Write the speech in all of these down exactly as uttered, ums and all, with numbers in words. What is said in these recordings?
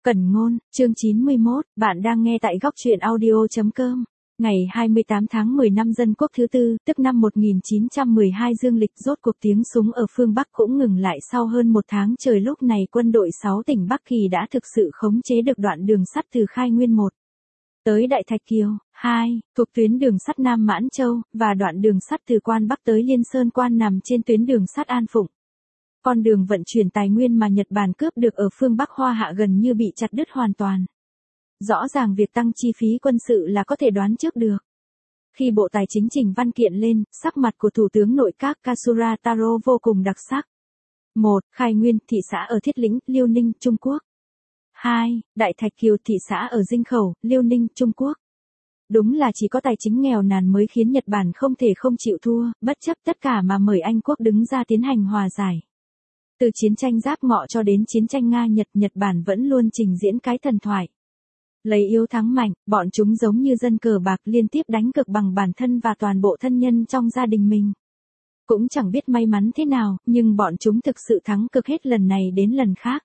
Cẩn ngôn, chương chín mươi mốt, bạn đang nghe tại góc truyện audio.com. Ngày hai mươi tám tháng mười năm Dân Quốc thứ tư, tức năm một nghìn chín trăm mười hai dương lịch, rốt cuộc tiếng súng ở phương Bắc cũng ngừng lại sau hơn một tháng trời. Lúc này quân đội sáu tỉnh Bắc Kỳ đã thực sự khống chế được đoạn đường sắt từ Khai Nguyên một tới Đại Thạch Kiều hai, thuộc tuyến đường sắt Nam Mãn Châu, và đoạn đường sắt từ Quan Bắc tới Liên Sơn Quan nằm trên tuyến đường sắt An Phụng. Con đường vận chuyển tài nguyên mà Nhật Bản cướp được ở phương Bắc Hoa Hạ gần như bị chặt đứt hoàn toàn. Rõ ràng việc tăng chi phí quân sự là có thể đoán trước được. Khi Bộ Tài chính trình văn kiện lên, sắc mặt của Thủ tướng Nội các Katsura Taro vô cùng đặc sắc. một. Khai Nguyên, thị xã ở Thiết Lĩnh, Liêu Ninh, Trung Quốc. hai. Đại Thạch Kiều, thị xã ở Dinh Khẩu, Liêu Ninh, Trung Quốc. Đúng là chỉ có tài chính nghèo nàn mới khiến Nhật Bản không thể không chịu thua, bất chấp tất cả mà mời Anh quốc đứng ra tiến hành hòa giải. Từ chiến tranh Giáp Ngọ cho đến chiến tranh Nga-Nhật, Nhật Bản vẫn luôn trình diễn cái thần thoại. Lấy yếu thắng mạnh, bọn chúng giống như dân cờ bạc liên tiếp đánh cược bằng bản thân và toàn bộ thân nhân trong gia đình mình. Cũng chẳng biết may mắn thế nào, nhưng bọn chúng thực sự thắng cực hết lần này đến lần khác.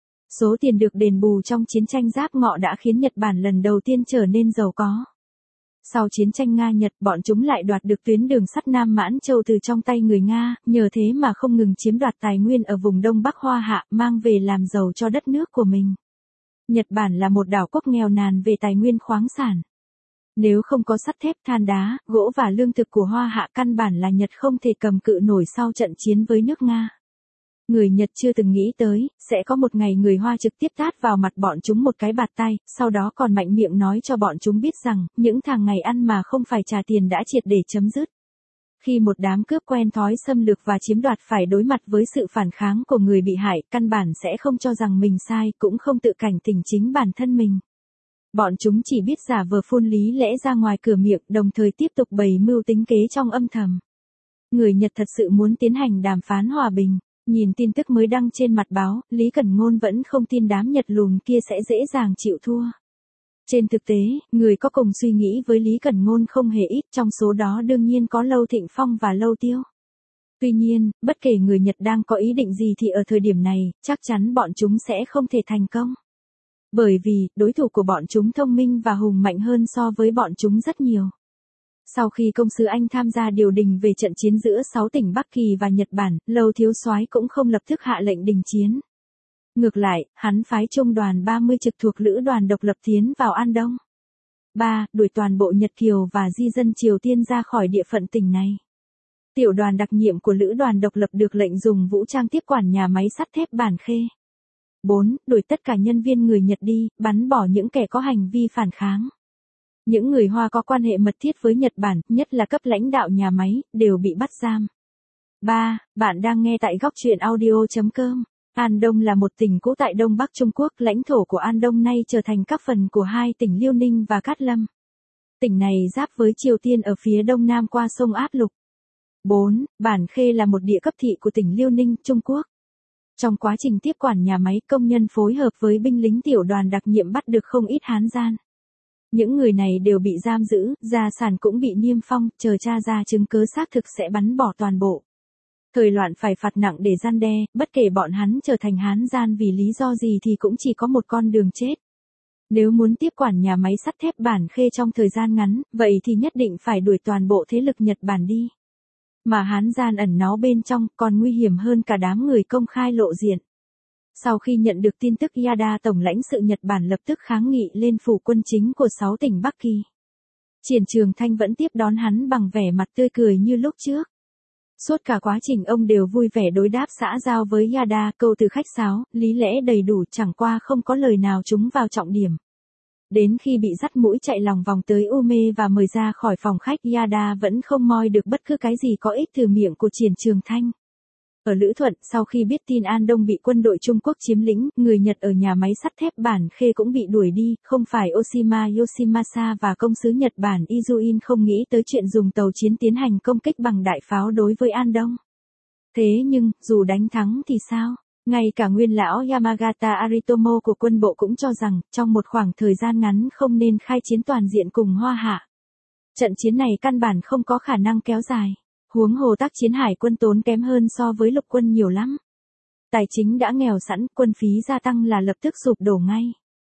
Số tiền được đền bù trong chiến tranh Giáp Ngọ đã khiến Nhật Bản lần đầu tiên trở nên giàu có. Sau chiến tranh Nga-Nhật, bọn chúng lại đoạt được tuyến đường sắt Nam Mãn Châu từ trong tay người Nga, nhờ thế mà không ngừng chiếm đoạt tài nguyên ở vùng Đông Bắc Hoa Hạ, mang về làm giàu cho đất nước của mình. Nhật Bản là một đảo quốc nghèo nàn về tài nguyên khoáng sản. Nếu không có sắt thép, than đá, gỗ và lương thực của Hoa Hạ, căn bản là Nhật không thể cầm cự nổi sau trận chiến với nước Nga. Người Nhật chưa từng nghĩ tới, sẽ có một ngày người Hoa trực tiếp tát vào mặt bọn chúng một cái bạt tay, sau đó còn mạnh miệng nói cho bọn chúng biết rằng, những thằng ngày ăn mà không phải trả tiền đã triệt để chấm dứt. Khi một đám cướp quen thói xâm lược và chiếm đoạt phải đối mặt với sự phản kháng của người bị hại, căn bản sẽ không cho rằng mình sai, cũng không tự cảnh tỉnh chính bản thân mình. Bọn chúng chỉ biết giả vờ phun lý lẽ ra ngoài cửa miệng, đồng thời tiếp tục bày mưu tính kế trong âm thầm. Người Nhật thật sự muốn tiến hành đàm phán hòa bình. Nhìn tin tức mới đăng trên mặt báo, Lý Cẩn Ngôn vẫn không tin đám Nhật lùn kia sẽ dễ dàng chịu thua. Trên thực tế, người có cùng suy nghĩ với Lý Cẩn Ngôn không hề ít, trong số đó đương nhiên có Lâu Thịnh Phong và Lâu Tiêu. Tuy nhiên, bất kể người Nhật đang có ý định gì thì ở thời điểm này, chắc chắn bọn chúng sẽ không thể thành công. Bởi vì, đối thủ của bọn chúng thông minh và hùng mạnh hơn so với bọn chúng rất nhiều. Sau khi công sứ Anh tham gia điều đình về trận chiến giữa sáu tỉnh Bắc Kỳ và Nhật Bản, Lâu Thiếu Soái cũng không lập tức hạ lệnh đình chiến. Ngược lại, hắn phái trung đoàn ba mươi trực thuộc lữ đoàn độc lập tiến vào An Đông. ba. Đuổi toàn bộ Nhật Kiều và di dân Triều Tiên ra khỏi địa phận tỉnh này. Tiểu đoàn đặc nhiệm của lữ đoàn độc lập được lệnh dùng vũ trang tiếp quản nhà máy sắt thép Bản Khê. bốn. Đuổi tất cả nhân viên người Nhật đi, bắn bỏ những kẻ có hành vi phản kháng. Những người Hoa có quan hệ mật thiết với Nhật Bản, nhất là cấp lãnh đạo nhà máy, đều bị bắt giam. ba. Bạn đang nghe tại góc truyện audio.com. An Đông là một tỉnh cũ tại Đông Bắc Trung Quốc, lãnh thổ của An Đông nay trở thành các phần của hai tỉnh Liêu Ninh và Cát Lâm. Tỉnh này giáp với Triều Tiên ở phía đông nam qua sông Át Lục. bốn. Bản Khê là một địa cấp thị của tỉnh Liêu Ninh, Trung Quốc. Trong quá trình tiếp quản nhà máy, công nhân phối hợp với binh lính tiểu đoàn đặc nhiệm bắt được không ít Hán gian. Những người này đều bị giam giữ, gia sản cũng bị niêm phong, chờ tra ra chứng cứ xác thực sẽ bắn bỏ toàn bộ. Thời loạn phải phạt nặng để gian đe, bất kể bọn hắn trở thành Hán gian vì lý do gì thì cũng chỉ có một con đường chết. Nếu muốn tiếp quản nhà máy sắt thép Bản Khê trong thời gian ngắn, vậy thì nhất định phải đuổi toàn bộ thế lực Nhật Bản đi. Mà Hán gian ẩn náu bên trong còn nguy hiểm hơn cả đám người công khai lộ diện. Sau khi nhận được tin tức, Yada tổng lãnh sự Nhật Bản lập tức kháng nghị lên phủ quân chính của sáu tỉnh Bắc Kỳ. Triển Trường Thanh vẫn tiếp đón hắn bằng vẻ mặt tươi cười như lúc trước. Suốt cả quá trình ông đều vui vẻ đối đáp xã giao với Yada, câu từ khách sáo, lý lẽ đầy đủ, chẳng qua không có lời nào trúng vào trọng điểm. Đến khi bị dắt mũi chạy lòng vòng tới Ume và mời ra khỏi phòng khách, Yada vẫn không moi được bất cứ cái gì có ích từ miệng của Triển Trường Thanh. Ở Lữ Thuận, sau khi biết tin An Đông bị quân đội Trung Quốc chiếm lĩnh, người Nhật ở nhà máy sắt thép Bản Khê cũng bị đuổi đi, không phải Oshima Yoshimasa và công sứ Nhật Bản Izuin không nghĩ tới chuyện dùng tàu chiến tiến hành công kích bằng đại pháo đối với An Đông. Thế nhưng, dù đánh thắng thì sao? Ngay cả nguyên lão Yamagata Aritomo của quân bộ cũng cho rằng, trong một khoảng thời gian ngắn không nên khai chiến toàn diện cùng Hoa Hạ. Trận chiến này căn bản không có khả năng kéo dài. Huống hồ tác chiến hải quân tốn kém hơn so với lục quân nhiều lắm. Tài chính đã nghèo sẵn, quân phí gia tăng là lập tức sụp đổ ngay.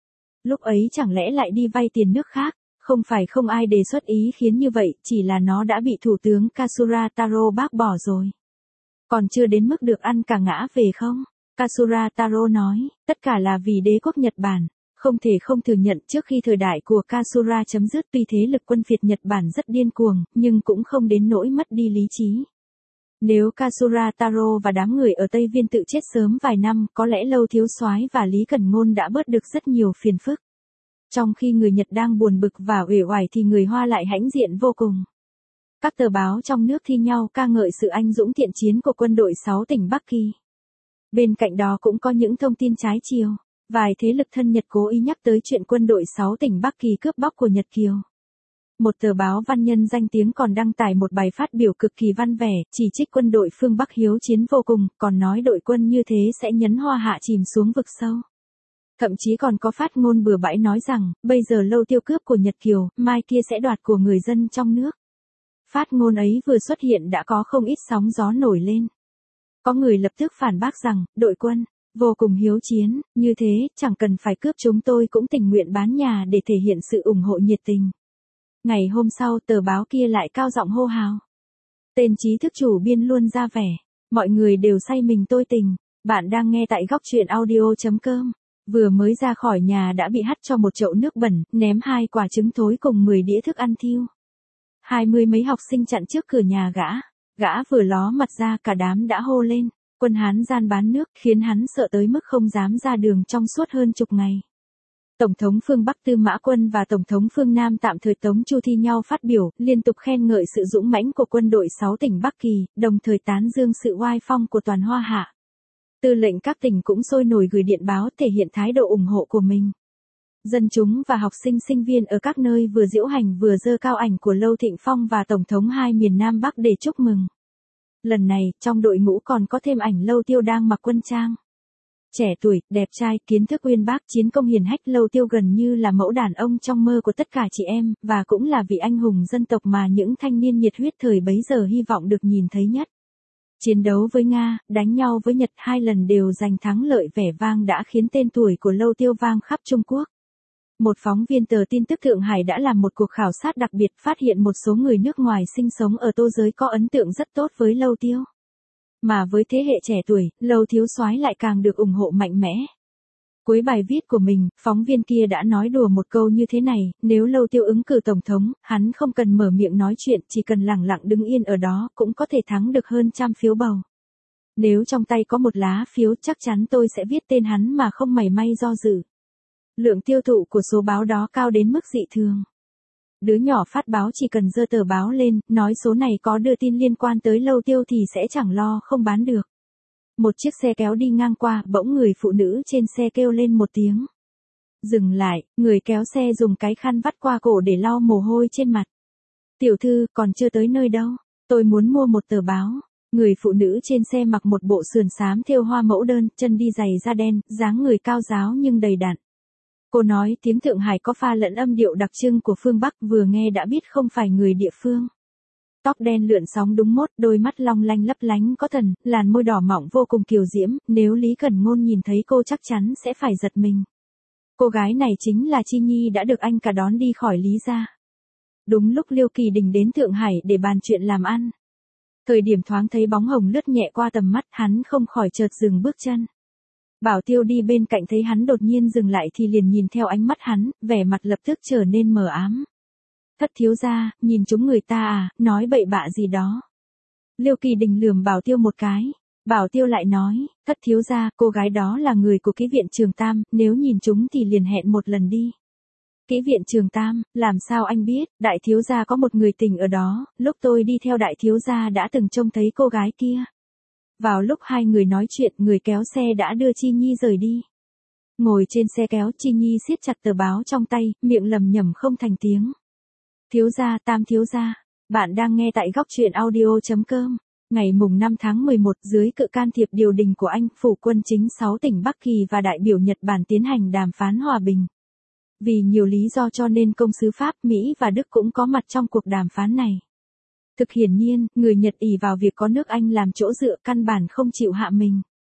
Lúc ấy chẳng lẽ lại đi vay tiền nước khác? Không phải không ai đề xuất ý khiến như vậy, chỉ là nó đã bị Thủ tướng Katsura Taro bác bỏ rồi. Còn chưa đến mức được ăn cả ngã về không? Katsura Taro nói, tất cả là vì đế quốc Nhật Bản. Không thể không thừa nhận trước khi thời đại của Katsura chấm dứt tuy thế lực quân phiệt Nhật Bản rất điên cuồng, nhưng cũng không đến nỗi mất đi lý trí. Nếu Katsura Taro và đám người ở Tây Viên tự chết sớm vài năm, có lẽ Lâu Thiếu Soái và Lý Cẩn Ngôn đã bớt được rất nhiều phiền phức. Trong khi người Nhật đang buồn bực và uể oải thì người Hoa lại hãnh diện vô cùng. Các tờ báo trong nước thi nhau ca ngợi sự anh dũng thiện chiến của quân đội sáu tỉnh Bắc Kỳ. Bên cạnh đó cũng có những thông tin trái chiều. Vài thế lực thân Nhật cố ý nhắc tới chuyện quân đội sáu tỉnh Bắc Kỳ cướp bóc của Nhật Kiều. Một tờ báo văn nhân danh tiếng còn đăng tải một bài phát biểu cực kỳ văn vẻ, chỉ trích quân đội phương Bắc hiếu chiến vô cùng, còn nói đội quân như thế sẽ nhấn Hoa Hạ chìm xuống vực sâu. Thậm chí còn có phát ngôn bừa bãi nói rằng, bây giờ Lâu Tiêu cướp của Nhật Kiều, mai kia sẽ đoạt của người dân trong nước. Phát ngôn ấy vừa xuất hiện đã có không ít sóng gió nổi lên. Có người lập tức phản bác rằng, đội quân vô cùng hiếu chiến, như thế, chẳng cần phải cướp, chúng tôi cũng tình nguyện bán nhà để thể hiện sự ủng hộ nhiệt tình. Ngày hôm sau tờ báo kia lại cao giọng hô hào. Tên trí thức chủ biên luôn ra vẻ, mọi người đều say mình tôi tình. Bạn đang nghe tại góc truyện audio chấm com. Vừa mới ra khỏi nhà đã bị hắt cho một chậu nước bẩn, ném hai quả trứng thối cùng mười đĩa thức ăn thiêu. Hai mươi mấy học sinh chặn trước cửa nhà gã. Gã vừa ló mặt ra cả đám đã hô lên. Quân Hán gian bán nước khiến hắn sợ tới mức không dám ra đường trong suốt hơn chục ngày. Tổng thống phương Bắc Tư Mã Quân và Tổng thống phương Nam tạm thời Tống Chu thi nhau phát biểu, liên tục khen ngợi sự dũng mãnh của quân đội sáu tỉnh Bắc Kỳ, đồng thời tán dương sự oai phong của toàn Hoa Hạ. Tư lệnh các tỉnh cũng sôi nổi gửi điện báo thể hiện thái độ ủng hộ của mình. Dân chúng và học sinh sinh viên ở các nơi vừa diễu hành vừa giơ cao ảnh của Lâu Thịnh Phong và Tổng thống hai miền Nam Bắc để chúc mừng. Lần này, trong đội ngũ còn có thêm ảnh Lâu Tiêu đang mặc quân trang. Trẻ tuổi, đẹp trai, kiến thức uyên bác, chiến công hiển hách, Lâu Tiêu gần như là mẫu đàn ông trong mơ của tất cả chị em, và cũng là vị anh hùng dân tộc mà những thanh niên nhiệt huyết thời bấy giờ hy vọng được nhìn thấy nhất. Chiến đấu với Nga, đánh nhau với Nhật hai lần đều giành thắng lợi vẻ vang đã khiến tên tuổi của Lâu Tiêu vang khắp Trung Quốc. Một phóng viên tờ tin tức Thượng Hải đã làm một cuộc khảo sát đặc biệt phát hiện một số người nước ngoài sinh sống ở Tô Giới có ấn tượng rất tốt với Lâu Tiêu. Mà với thế hệ trẻ tuổi, Lâu Thiếu Soái lại càng được ủng hộ mạnh mẽ. Cuối bài viết của mình, phóng viên kia đã nói đùa một câu như thế này, nếu Lâu Tiêu ứng cử tổng thống, hắn không cần mở miệng nói chuyện, chỉ cần lẳng lặng đứng yên ở đó, cũng có thể thắng được hơn trăm phiếu bầu. Nếu trong tay có một lá phiếu, chắc chắn tôi sẽ viết tên hắn mà không mảy may do dự. Lượng tiêu thụ của số báo đó cao đến mức dị thường. Đứa nhỏ phát báo chỉ cần giơ tờ báo lên, nói số này có đưa tin liên quan tới Lâu Tiêu thì sẽ chẳng lo không bán được. Một chiếc xe kéo đi ngang qua, bỗng người phụ nữ trên xe kêu lên một tiếng. Dừng lại, người kéo xe dùng cái khăn vắt qua cổ để lau mồ hôi trên mặt. Tiểu thư, còn chưa tới nơi đâu. Tôi muốn mua một tờ báo. Người phụ nữ trên xe mặc một bộ sườn xám thêu hoa mẫu đơn, chân đi giày da đen, dáng người cao ráo nhưng đầy đặn. Cô nói tiếng Thượng Hải có pha lẫn âm điệu đặc trưng của phương Bắc, vừa nghe đã biết không phải người địa phương. Tóc đen lượn sóng đúng mốt, đôi mắt long lanh lấp lánh có thần, làn môi đỏ mọng vô cùng kiều diễm, nếu Lý Cẩn Ngôn nhìn thấy cô chắc chắn sẽ phải giật mình. Cô gái này chính là Chi Nhi đã được anh cả đón đi khỏi Lý gia. Đúng lúc Liêu Kỳ Đình đến Thượng Hải để bàn chuyện làm ăn. Thời điểm thoáng thấy bóng hồng lướt nhẹ qua tầm mắt, hắn không khỏi chợt dừng bước chân. Bảo Tiêu đi bên cạnh thấy hắn đột nhiên dừng lại thì liền nhìn theo ánh mắt hắn, vẻ mặt lập tức trở nên mờ ám. Thất thiếu gia, nhìn chúng người ta à, nói bậy bạ gì đó. Liêu Kỳ Đình lườm Bảo Tiêu một cái. Bảo Tiêu lại nói, thất thiếu gia, cô gái đó là người của kỹ viện Trường Tam, nếu nhìn chúng thì liền hẹn một lần đi. Kỹ viện Trường Tam, làm sao anh biết, đại thiếu gia có một người tình ở đó, lúc tôi đi theo đại thiếu gia đã từng trông thấy cô gái kia. Vào lúc hai người nói chuyện, người kéo xe đã đưa Chi Nhi rời đi. Ngồi trên xe kéo, Chi Nhi siết chặt tờ báo trong tay, miệng lầm nhầm không thành tiếng. Thiếu gia, Tam thiếu gia, bạn đang nghe tại góc truyện audio chấm com. Ngày mùng năm tháng mười một, dưới sự can thiệp điều đình của Anh, phủ quân chính sáu tỉnh Bắc Kỳ và đại biểu Nhật Bản tiến hành đàm phán hòa bình. Vì nhiều lý do cho nên công sứ Pháp, Mỹ và Đức cũng có mặt trong cuộc đàm phán này. Thực hiển nhiên, người Nhật ỷ vào việc có nước Anh làm chỗ dựa căn bản không chịu hạ mình.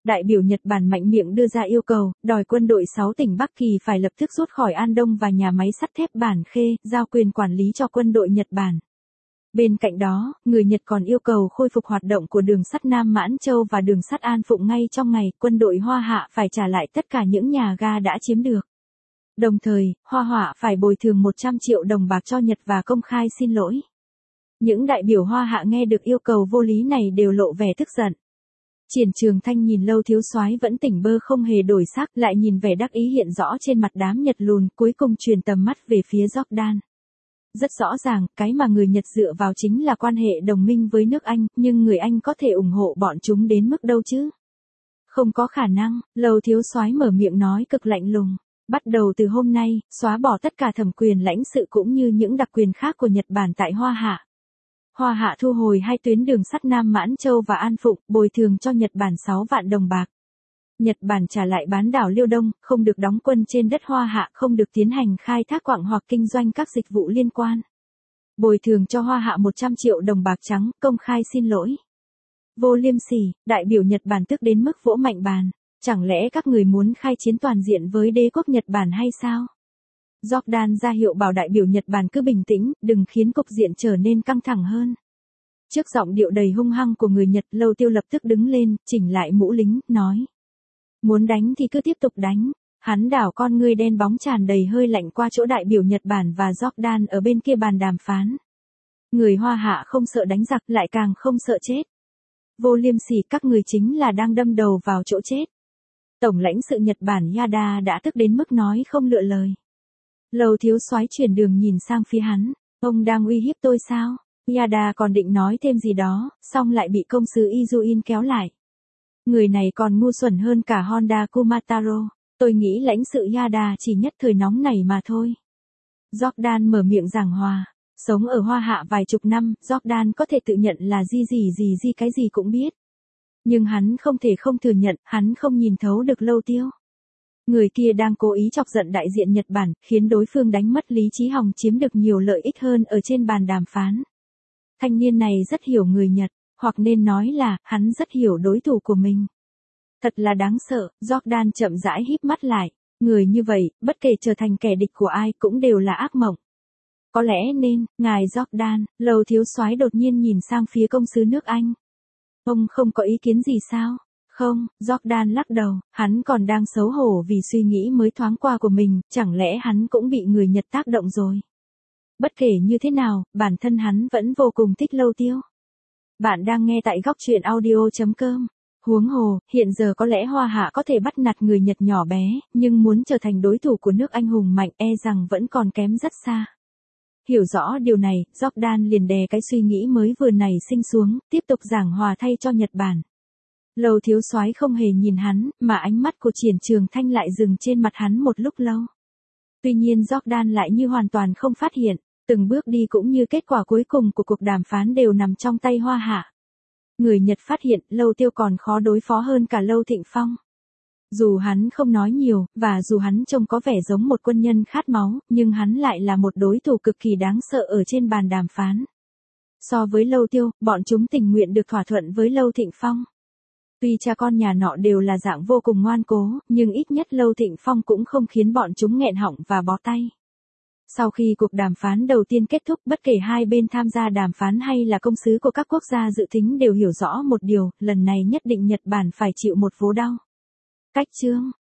Đại biểu Nhật Bản mạnh miệng đưa ra yêu cầu, đòi quân đội sáu tỉnh Bắc Kỳ phải lập tức rút khỏi An Đông và nhà máy sắt thép Bản Khê, giao quyền quản lý cho quân đội Nhật Bản. Bên cạnh đó, người Nhật còn yêu cầu khôi phục hoạt động của đường sắt Nam Mãn Châu và đường sắt An Phụng ngay trong ngày, quân đội Hoa Hạ phải trả lại tất cả những nhà ga đã chiếm được. Đồng thời, Hoa Hạ phải bồi thường một trăm triệu đồng bạc cho Nhật và công khai xin lỗi. Những đại biểu Hoa Hạ nghe được yêu cầu vô lý này đều lộ vẻ tức giận. Triển Trường Thanh nhìn Lâu thiếu soái vẫn tỉnh bơ không hề đổi sắc, lại nhìn vẻ đắc ý hiện rõ trên mặt đám Nhật lùn, cuối cùng truyền tầm mắt về phía Jordan. Rất rõ ràng, cái mà người Nhật dựa vào chính là quan hệ đồng minh với nước Anh, nhưng người Anh có thể ủng hộ bọn chúng đến mức đâu chứ? Không có khả năng, Lâu thiếu soái mở miệng nói cực lạnh lùng. Bắt đầu từ hôm nay, xóa bỏ tất cả thẩm quyền lãnh sự cũng như những đặc quyền khác của Nhật Bản tại Hoa Hạ. Hoa Hạ thu hồi hai tuyến đường sắt Nam Mãn Châu và An Phụng, bồi thường cho Nhật Bản sáu vạn đồng bạc. Nhật Bản trả lại bán đảo Liêu Đông, không được đóng quân trên đất Hoa Hạ, không được tiến hành khai thác quặng hoặc kinh doanh các dịch vụ liên quan. Bồi thường cho Hoa Hạ một trăm triệu đồng bạc trắng, công khai xin lỗi. Vô liêm sỉ, đại biểu Nhật Bản tức đến mức vỗ mạnh bàn. Chẳng lẽ các người muốn khai chiến toàn diện với đế quốc Nhật Bản hay sao? Jordan ra hiệu bảo đại biểu Nhật Bản cứ bình tĩnh, đừng khiến cục diện trở nên căng thẳng hơn. Trước giọng điệu đầy hung hăng của người Nhật, Lâu Tiêu lập tức đứng lên, chỉnh lại mũ lính, nói. Muốn đánh thì cứ tiếp tục đánh. Hắn đảo con ngươi đen bóng tràn đầy hơi lạnh qua chỗ đại biểu Nhật Bản và Jordan ở bên kia bàn đàm phán. Người Hoa Hạ không sợ đánh giặc, lại càng không sợ chết. Vô liêm sỉ, các người chính là đang đâm đầu vào chỗ chết. Tổng lãnh sự Nhật Bản Yada đã tức đến mức nói không lựa lời. Lâu thiếu soái chuyển đường nhìn sang phía hắn, ông đang uy hiếp tôi sao? Yada còn định nói thêm gì đó, xong lại bị công sứ Izuin kéo lại. Người này còn ngu xuẩn hơn cả Honda Kumataro, tôi nghĩ lãnh sự Yada chỉ nhất thời nóng nảy mà thôi. Jordan mở miệng giảng hòa, sống ở Hoa Hạ vài chục năm, Jordan có thể tự nhận là gì gì gì gì cái gì cũng biết. Nhưng hắn không thể không thừa nhận, hắn không nhìn thấu được Lâu Tiêu. Người kia đang cố ý chọc giận đại diện Nhật Bản, khiến đối phương đánh mất lý trí hòng chiếm được nhiều lợi ích hơn ở trên bàn đàm phán. Thanh niên này rất hiểu người Nhật, hoặc nên nói là, hắn rất hiểu đối thủ của mình. Thật là đáng sợ, Jordan chậm rãi híp mắt lại. Người như vậy, bất kể trở thành kẻ địch của ai cũng đều là ác mộng. Có lẽ nên, ngài Jordan, Lâu thiếu soái đột nhiên nhìn sang phía công sứ nước Anh. Ông không có ý kiến gì sao? Không, Jordan lắc đầu, hắn còn đang xấu hổ vì suy nghĩ mới thoáng qua của mình, chẳng lẽ hắn cũng bị người Nhật tác động rồi? Bất kể như thế nào, bản thân hắn vẫn vô cùng thích Lâu Tiêu. Bạn đang nghe tại góc truyện audio chấm com. Huống hồ, hiện giờ có lẽ Hoa Hạ có thể bắt nạt người Nhật nhỏ bé, nhưng muốn trở thành đối thủ của nước anh hùng mạnh e rằng vẫn còn kém rất xa. Hiểu rõ điều này, Jordan liền đè cái suy nghĩ mới vừa nảy sinh xuống, tiếp tục giảng hòa thay cho Nhật Bản. Lâu thiếu soái không hề nhìn hắn, mà ánh mắt của Triển Trường Thanh lại dừng trên mặt hắn một lúc lâu. Tuy nhiên Jordan lại như hoàn toàn không phát hiện, từng bước đi cũng như kết quả cuối cùng của cuộc đàm phán đều nằm trong tay Hoa Hạ. Người Nhật phát hiện Lâu Tiêu còn khó đối phó hơn cả Lâu Thịnh Phong. Dù hắn không nói nhiều, và dù hắn trông có vẻ giống một quân nhân khát máu, nhưng hắn lại là một đối thủ cực kỳ đáng sợ ở trên bàn đàm phán. So với Lâu Tiêu, bọn chúng tình nguyện được thỏa thuận với Lâu Thịnh Phong. Tuy cha con nhà nọ đều là dạng vô cùng ngoan cố, nhưng ít nhất Lâu Thịnh Phong cũng không khiến bọn chúng nghẹn họng và bó tay. Sau khi cuộc đàm phán đầu tiên kết thúc, bất kể hai bên tham gia đàm phán hay là công sứ của các quốc gia dự tính đều hiểu rõ một điều, lần này nhất định Nhật Bản phải chịu một vố đau. Cách chương